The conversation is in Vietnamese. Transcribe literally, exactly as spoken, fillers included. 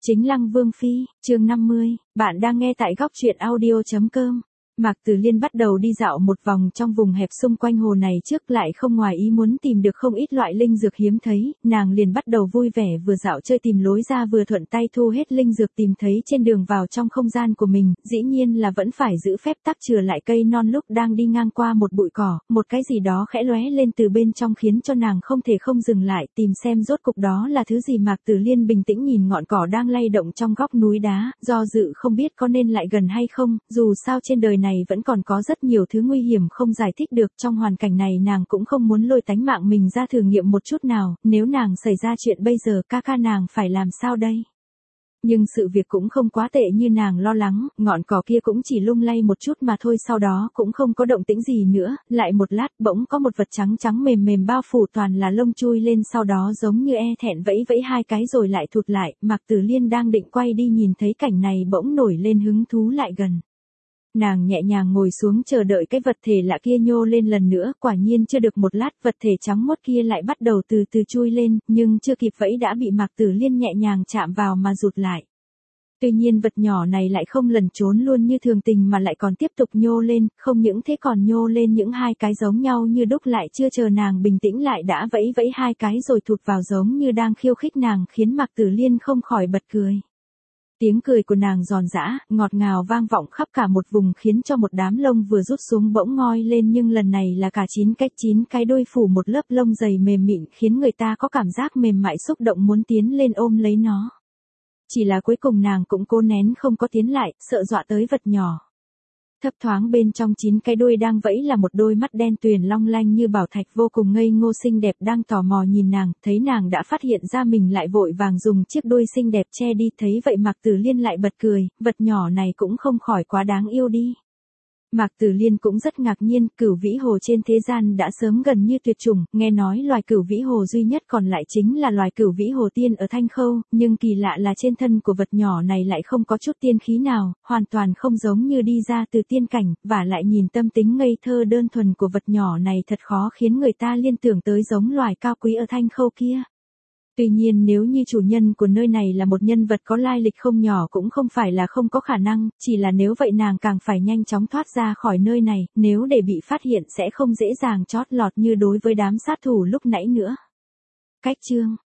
Chính Lăng Vương Phi, chương năm mươi, bạn đang nghe tại góc truyện audio chấm com. Mạc Tử Liên bắt đầu đi dạo một vòng trong vùng hẹp xung quanh hồ này trước lại không ngoài ý muốn tìm được không ít loại linh dược hiếm thấy, nàng liền bắt đầu vui vẻ vừa dạo chơi tìm lối ra vừa thuận tay thu hết linh dược tìm thấy trên đường vào trong không gian của mình, dĩ nhiên là vẫn phải giữ phép tắc chừa lại cây non lúc đang đi ngang qua một bụi cỏ, một cái gì đó khẽ lóe lên từ bên trong khiến cho nàng không thể không dừng lại tìm xem rốt cục đó là thứ gì. Mạc Tử Liên bình tĩnh nhìn ngọn cỏ đang lay động trong góc núi đá, do dự không biết có nên lại gần hay không, dù sao trên đời này vẫn còn có rất nhiều thứ nguy hiểm không giải thích được, trong hoàn cảnh này nàng cũng không muốn lôi tánh mạng mình ra thử nghiệm một chút nào, nếu nàng xảy ra chuyện bây giờ ca ca nàng phải làm sao đây? Nhưng sự việc cũng không quá tệ như nàng lo lắng, ngọn cỏ kia cũng chỉ lung lay một chút mà thôi, sau đó cũng không có động tĩnh gì nữa, lại một lát bỗng có một vật trắng trắng mềm mềm bao phủ toàn là lông chui lên, sau đó giống như e thẹn vẫy vẫy hai cái rồi lại thụt lại. Mạc Tử Liên đang định quay đi nhìn thấy cảnh này bỗng nổi lên hứng thú lại gần. Nàng nhẹ nhàng ngồi xuống chờ đợi cái vật thể lạ kia nhô lên lần nữa, quả nhiên chưa được một lát vật thể trắng muốt kia lại bắt đầu từ từ chui lên, nhưng chưa kịp vẫy đã bị Mạc Tử Liên nhẹ nhàng chạm vào mà rụt lại. Tuy nhiên vật nhỏ này lại không lẩn trốn luôn như thường tình mà lại còn tiếp tục nhô lên, không những thế còn nhô lên những hai cái giống nhau như đúc, lại chưa chờ nàng bình tĩnh lại đã vẫy vẫy hai cái rồi thụt vào giống như đang khiêu khích nàng, khiến Mạc Tử Liên không khỏi bật cười. Tiếng cười của nàng giòn giã, ngọt ngào vang vọng khắp cả một vùng khiến cho một đám lông vừa rút xuống bỗng ngoi lên, nhưng lần này là cả chín cái chín cái đuôi phủ một lớp lông dày mềm mịn khiến người ta có cảm giác mềm mại xúc động muốn tiến lên ôm lấy nó. Chỉ là cuối cùng nàng cũng cố nén không có tiến lại, sợ dọa tới vật nhỏ. Thấp thoáng bên trong chín cái đuôi đang vẫy là một đôi mắt đen tuyền long lanh như bảo thạch vô cùng ngây ngô xinh đẹp đang tò mò nhìn nàng, thấy nàng đã phát hiện ra mình lại vội vàng dùng chiếc đuôi xinh đẹp che đi, thấy vậy Mạc Tử Liên lại bật cười, vật nhỏ này cũng không khỏi quá đáng yêu đi. Mạc Tử Liên cũng rất ngạc nhiên, cửu vĩ hồ trên thế gian đã sớm gần như tuyệt chủng, nghe nói loài cửu vĩ hồ duy nhất còn lại chính là loài cửu vĩ hồ tiên ở Thanh Khâu, nhưng kỳ lạ là trên thân của vật nhỏ này lại không có chút tiên khí nào, hoàn toàn không giống như đi ra từ tiên cảnh, và lại nhìn tâm tính ngây thơ đơn thuần của vật nhỏ này thật khó khiến người ta liên tưởng tới giống loài cao quý ở Thanh Khâu kia. Tuy nhiên nếu như chủ nhân của nơi này là một nhân vật có lai lịch không nhỏ cũng không phải là không có khả năng, chỉ là nếu vậy nàng càng phải nhanh chóng thoát ra khỏi nơi này, nếu để bị phát hiện sẽ không dễ dàng chót lọt như đối với đám sát thủ lúc nãy nữa. Cách chương